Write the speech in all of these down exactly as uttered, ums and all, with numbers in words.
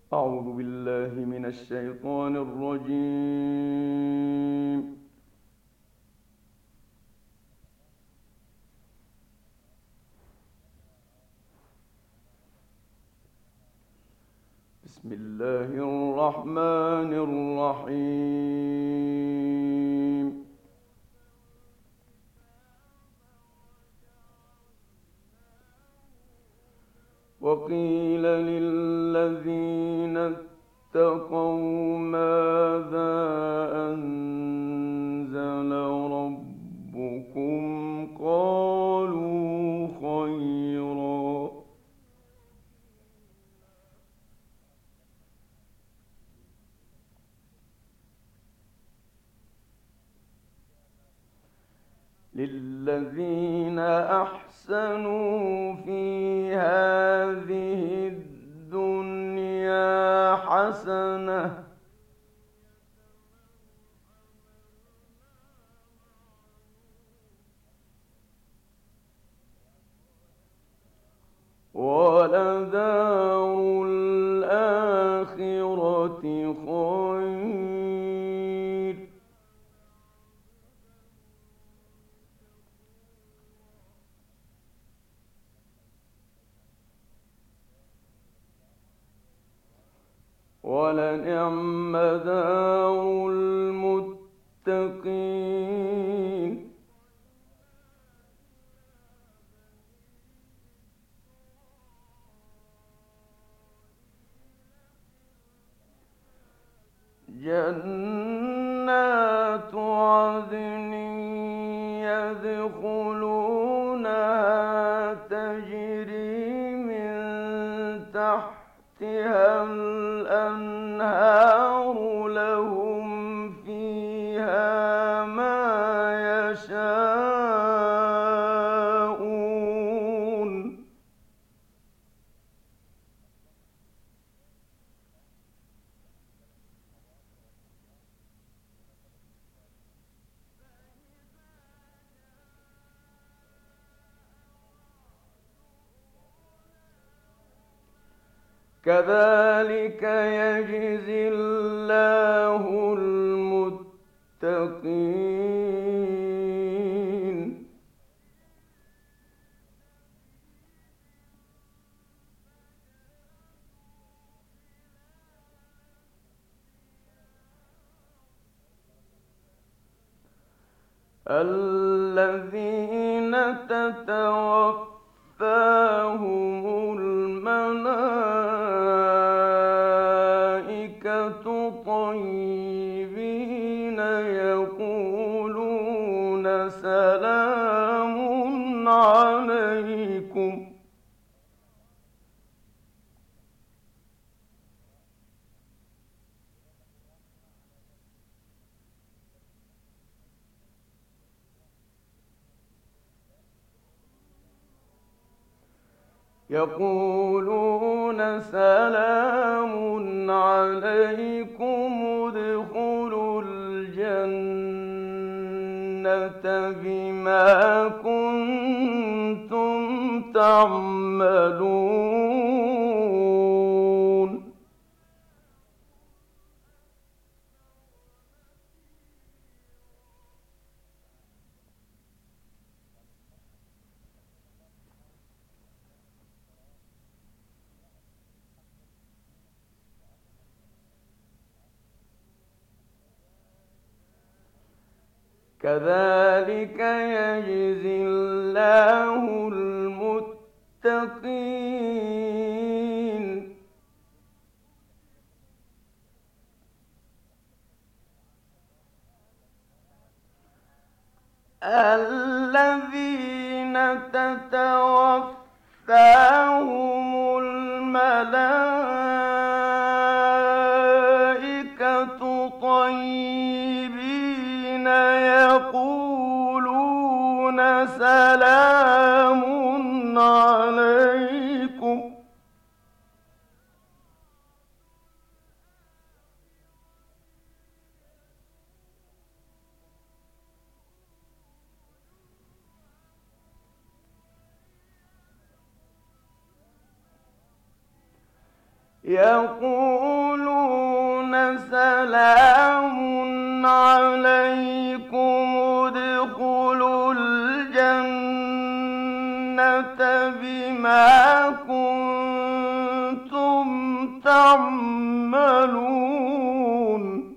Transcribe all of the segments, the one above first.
أعوذ بالله من الشيطان الرجيم. بسم الله الرحمن الرحيم. وقيل للذين اتقوا ماذا أنزل ربكم قالوا خيرا. للذين أحسنوا في هذه الدنيا حسنة ولدار الآخرة خير. ولنعم دار المتقين. جنات عدن يدخلونها تجري من تحتها الأنهار لهم فيها ما يشاءون. كذلك يجزي الله المتقين. الذين تتوفاهم الملائكة طيبين يقولون سلام عليكم. يقولون سلام عليكم ادخلوا الجنة بما كنتم تعملون. كذلك يجزي الله المتقين. الذين تتوفاهم الملائكة طيبين يقولون سلام عليكم. يقولون سلام عليكم ادخلوا الجنة بما كنتم تعملون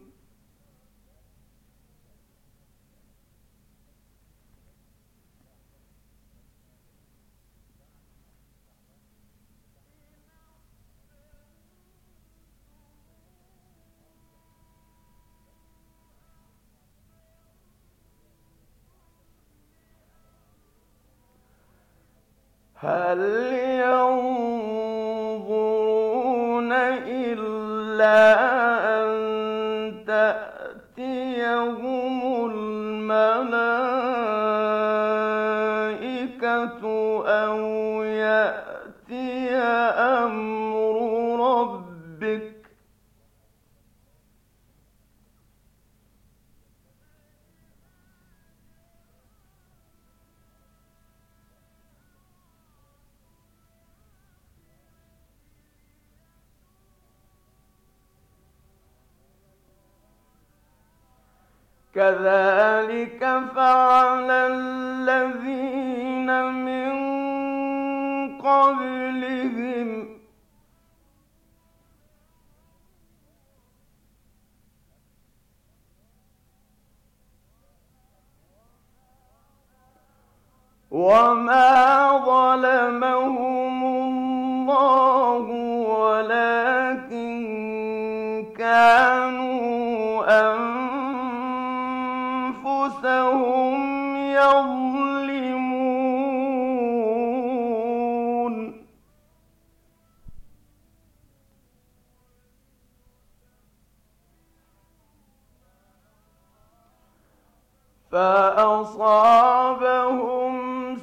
هل ينظرون إلا أن تأتيهم الملائكة أو يأتي أمر ربك كذلك فعل الذين من قبلهم وما ظلمهم الله ولكن كانوا أنفسهم يظلمون فأصابهم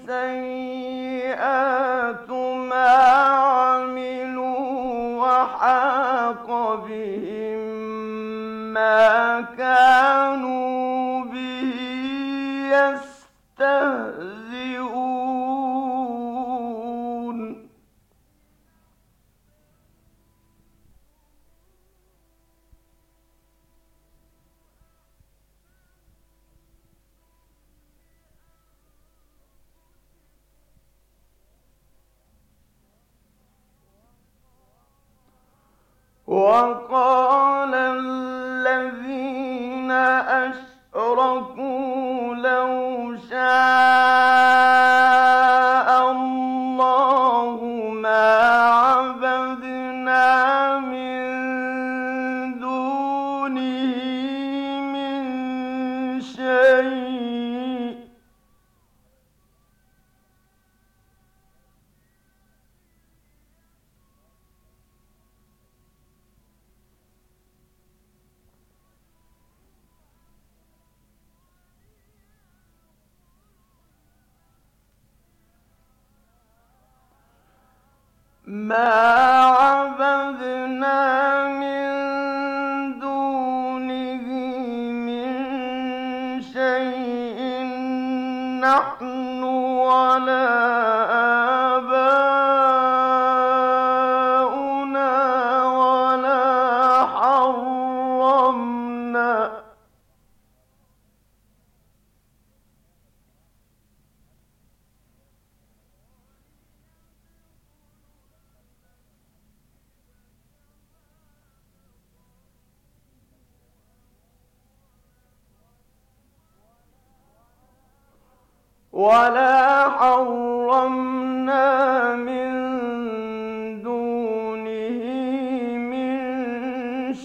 سيئات ما عملوا وحاق بهم ما كانوا به يستهزئون وقال الذين أشركوا لو شاء الله ما عبدنا من دونه من شيء ما عبدنا من دونه من شيء نحن ولا آباؤنا ولا حرمنا ولا حرمنا من دونه من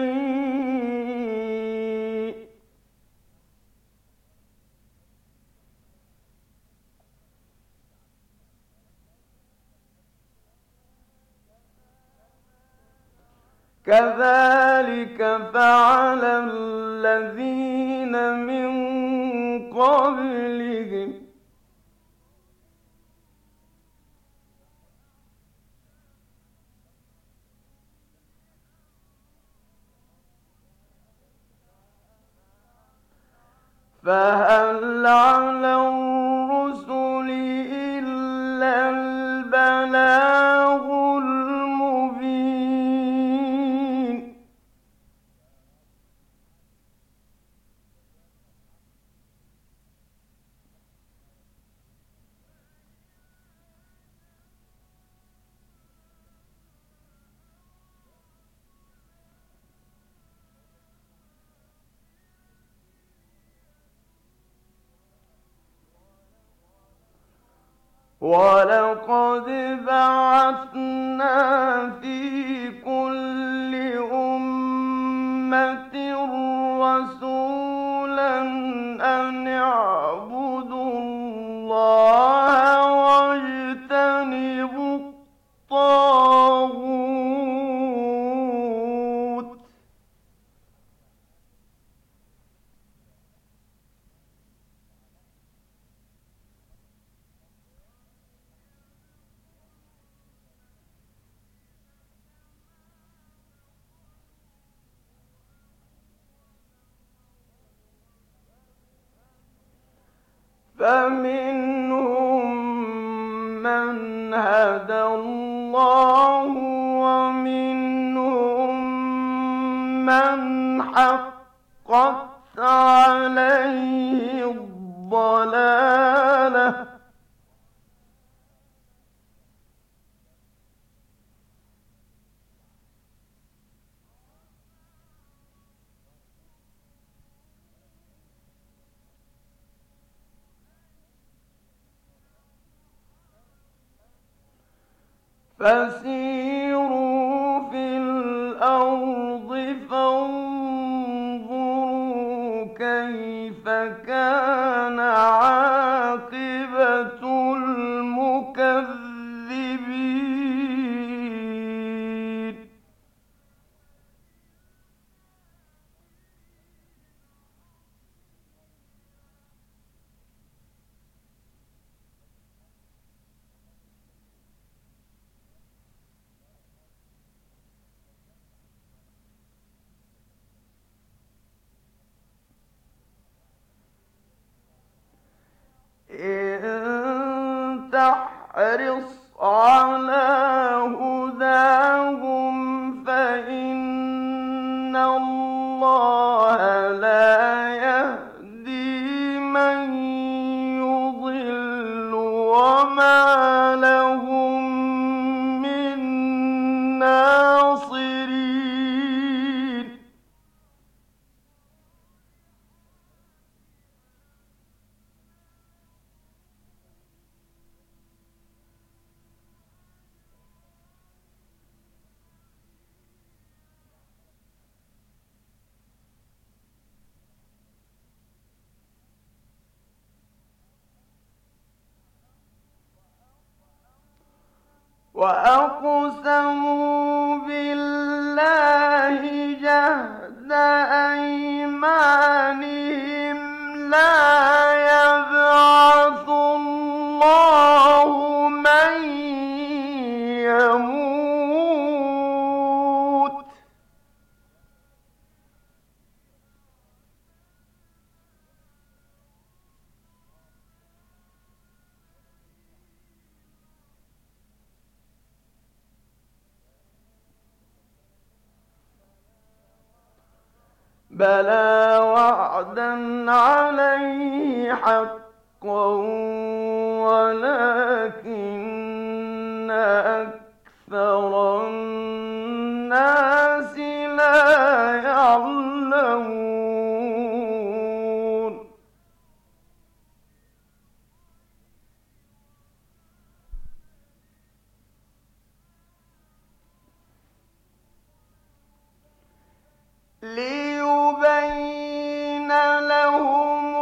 شيء كذلك فعل الذين من قبلهم فهل على الرسل إلا البلاغ المبين ولقد بعثنا في كل أمة رسولا أن اعبدوا الله واجتنبوا الطاغوت. فمنهم من هدى الله ومنهم من حقت عليه الضلالة. فسيروا في الأرض فانظروا كيف كان عاقبة المكذبين. إن تحرص على هداهم فإن الله لا يهدي من يضل وما لهم من ناصرين. وأقسموا بالله جهد أيمانهم لا يبعث الله من يموت. بلى وعدا عليه حقا ولكن أكثر الناس لا يعلمون. ليبين لهم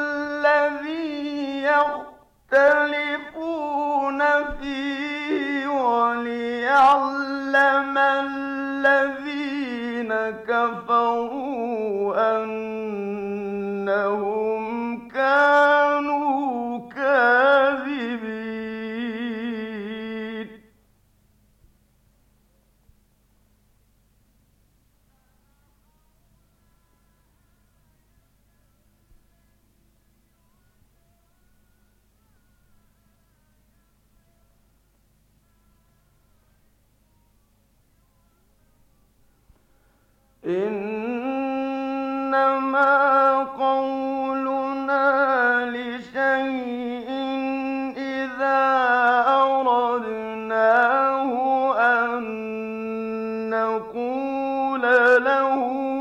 الذي يختلفون فيه وليعلم الذين كفروا أنهم كانوا كاذبين. إنما قولنا لشيء إذا أردناه أن نقول له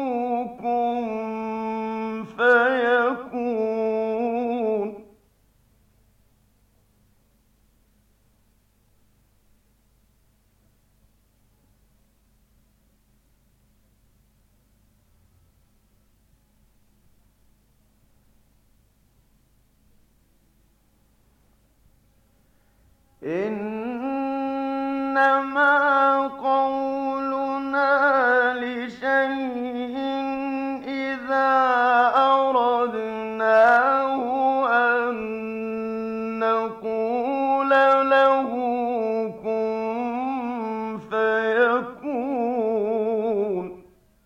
كن فيكون. إنما قولنا لشيء إذا أردناه أن نقول له كن فيكون.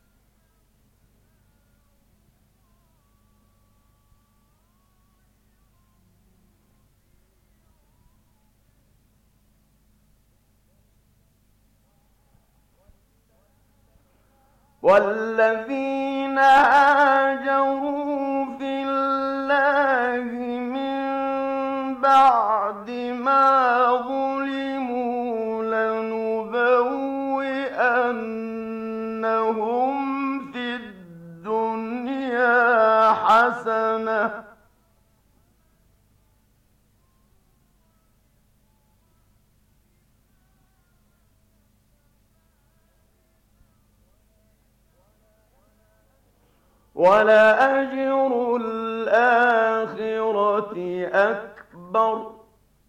والذين هاجروا في الله من بعد ما ظلموا لنبوئنهم في الدنيا حسنة وَلَأَجْرُ الْآخِرَةِ أَكْبَرُ ۚ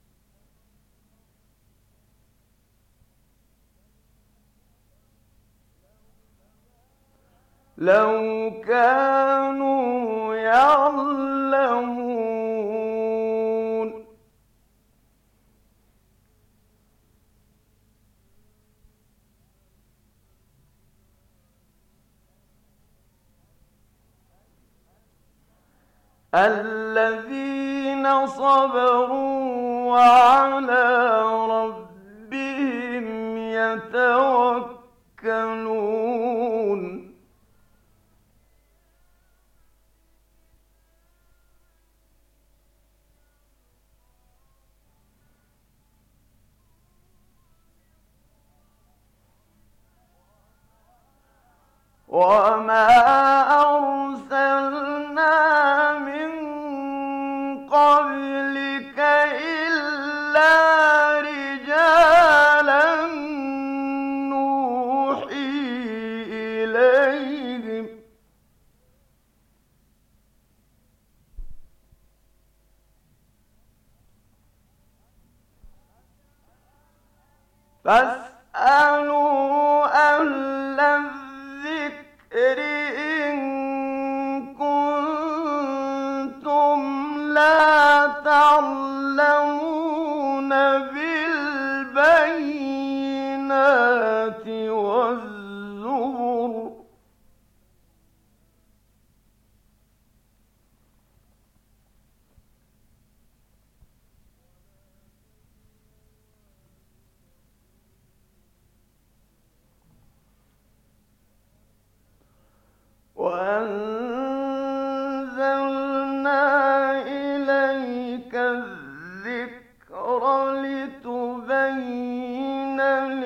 لَوْ كَانُوا يَعْلَمُونَ. الَّذِينَ صَبَرُوا وَعَلَىٰ رَبِّهِمْ يَتَوَكَّلُونَ. وَمَا أَرْسَلْنَا مِن قَبْلِكَ إِلَّا رِجَالًا نُّوحِي إِلَيْهِمْ ۚ فاسألوا أهل الذكر إن كنتم لا تعلمون بالبينات والزبر. وَأَنزَلْنَا إِلَيْكَ الذِّكْرَ لِتُبَيِّنَ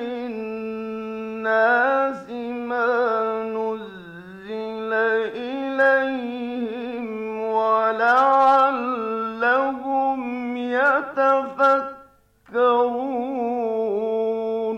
لِلنَّاسِ مَا نُزِّلَ إِلَيْهِمْ وَلَعَلَّهُمْ يَتَفَكَّرُونَ.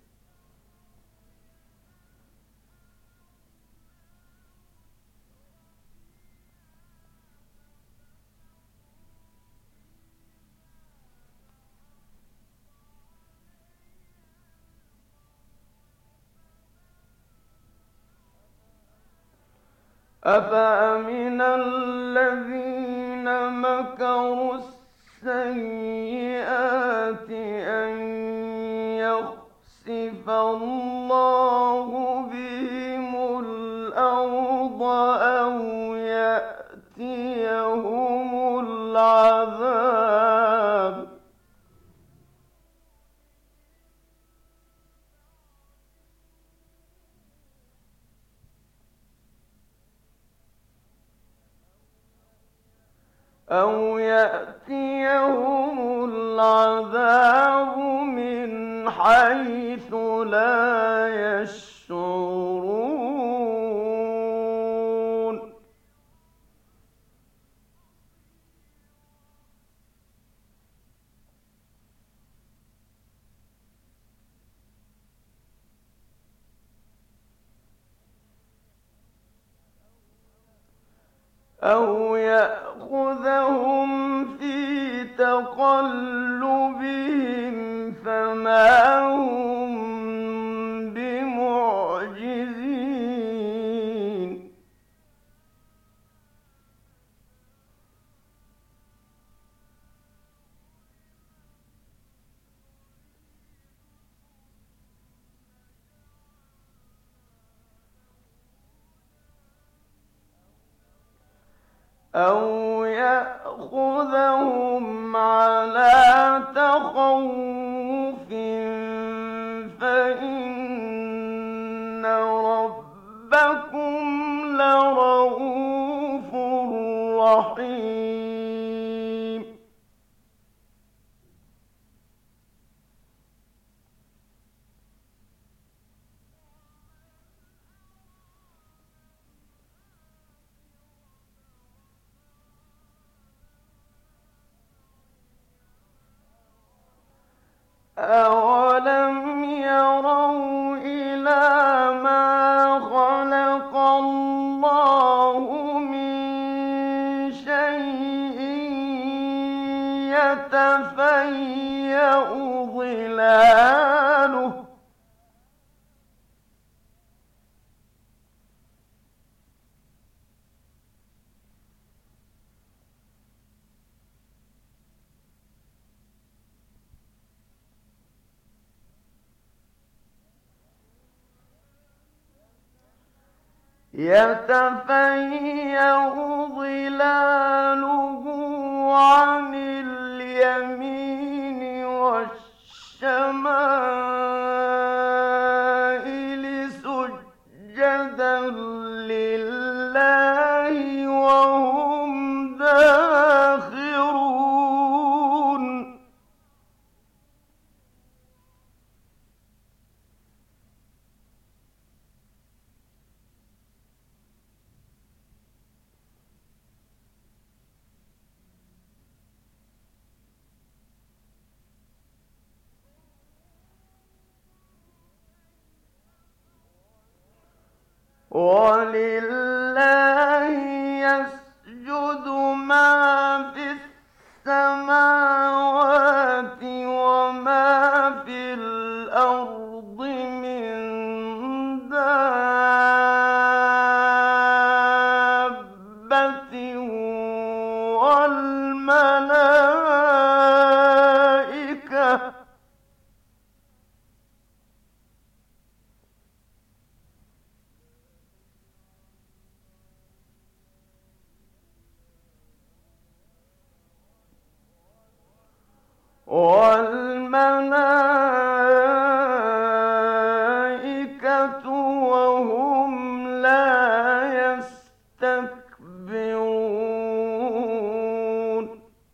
أَفَأَمِنَ الَّذِينَ مَكَرُوا السَّيِّئَاتِ أَن يَخْسِفَ اللَّهُ بِهِمُ الْأَرْضَ أَوْ يَأْتِيَهُمُ الْعَذَابُ أَوْ يَأْتِيَهُمُ الْعَذَابُ مِنْ حَيْثُ لَا يَشْعُرُونَ. أَوْ يَأْخُذَهُمْ فِي تَقَلُّبِهِمْ أَوْ يَأْخُذَهُمْ عَلَىٰ تَخَوُّفٍ فَإِنَّ رَبَّكُمْ لَرَءُوفٌ رَّحِيمٌ. أَوَلَمْ يَرَوْا إِلَىٰ مَا خَلَقَ اللَّهُ مِن شَيْءٍ يَتَفَيَّأُ ظِلَالُهُ يتفيأ ظلاله عن اليمين والشمائل سجدا لله وهم داخرون. وَلِلَّهِ يَسْجُدُ مَا فِي السَّمَاوَاتِ وَمَا فِي الْأَرْضِ مِن دَابَّةٍ وَالْمَلَائِكَةُ وَالْمَلَائِكَةُ وَهُمْ لَا يَسْتَكْبِرُونَ.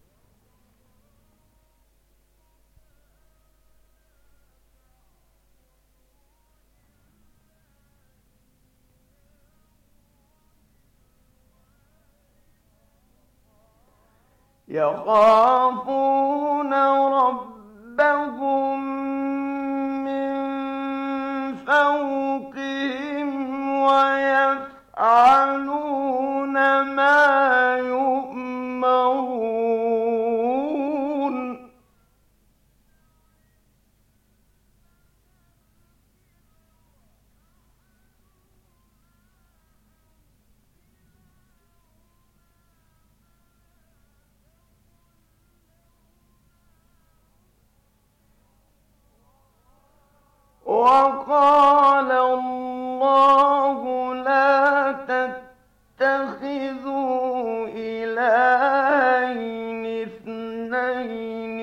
يَخَافُونَ رَبَّهُم مِّن فَوْقِهِمْ وَيَفْعَلُونَ مَا يُؤْمَرُونَ. وَقَالَ اللَّهُ لَا تَتَّخِذُوا إِلَٰهَيْنِ اثْنَيْنِ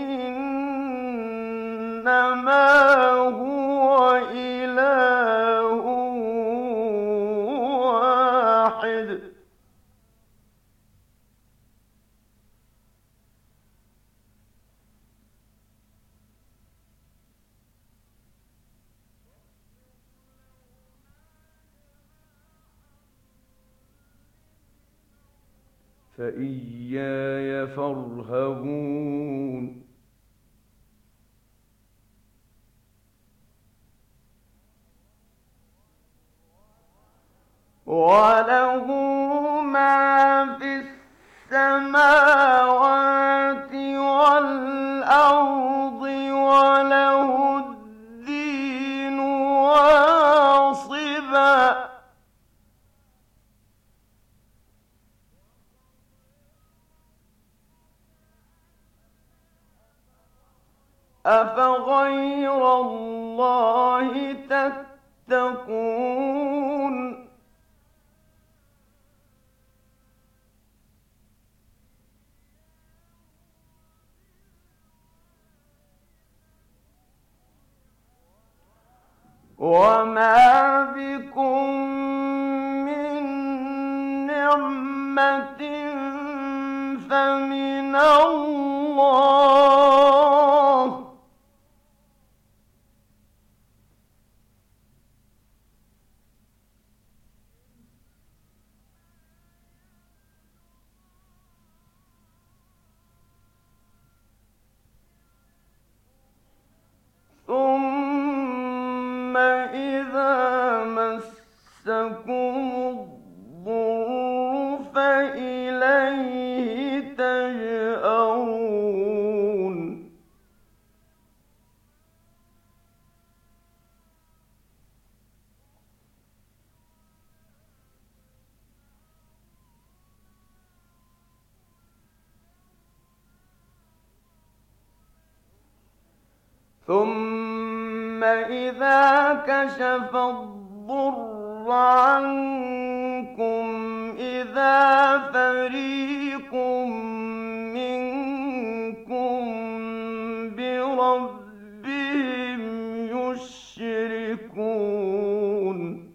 إِنَّمَا هُوَ إِلَٰهٌ وَاحِدٌ فَإِيَّايَ فَارْهَبُونِ. وَلَهُ مَا فِي السَّمَاوَاتِ وَالْأَرْضِ وَلَهُ الدِّينُ وَاصِبًا. أَفَغَيْرَ اللَّهِ تَتَّقُونَ. وما بكم من نعمة فمن الله ثم إذا مسكم الضر فإليه تجأرون ثم إذا كشف الضر عنكم إذا فريق منكم بربهم يشركون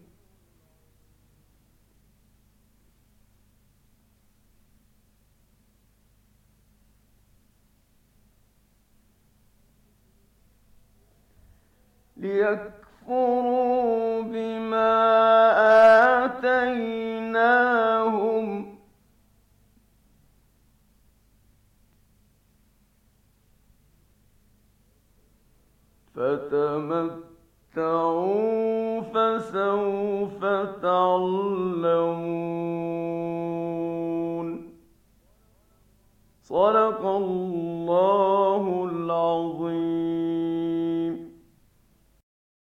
ليكفروا بما آتيناهم فتمتعوا فسوف تعلمون. صدق الله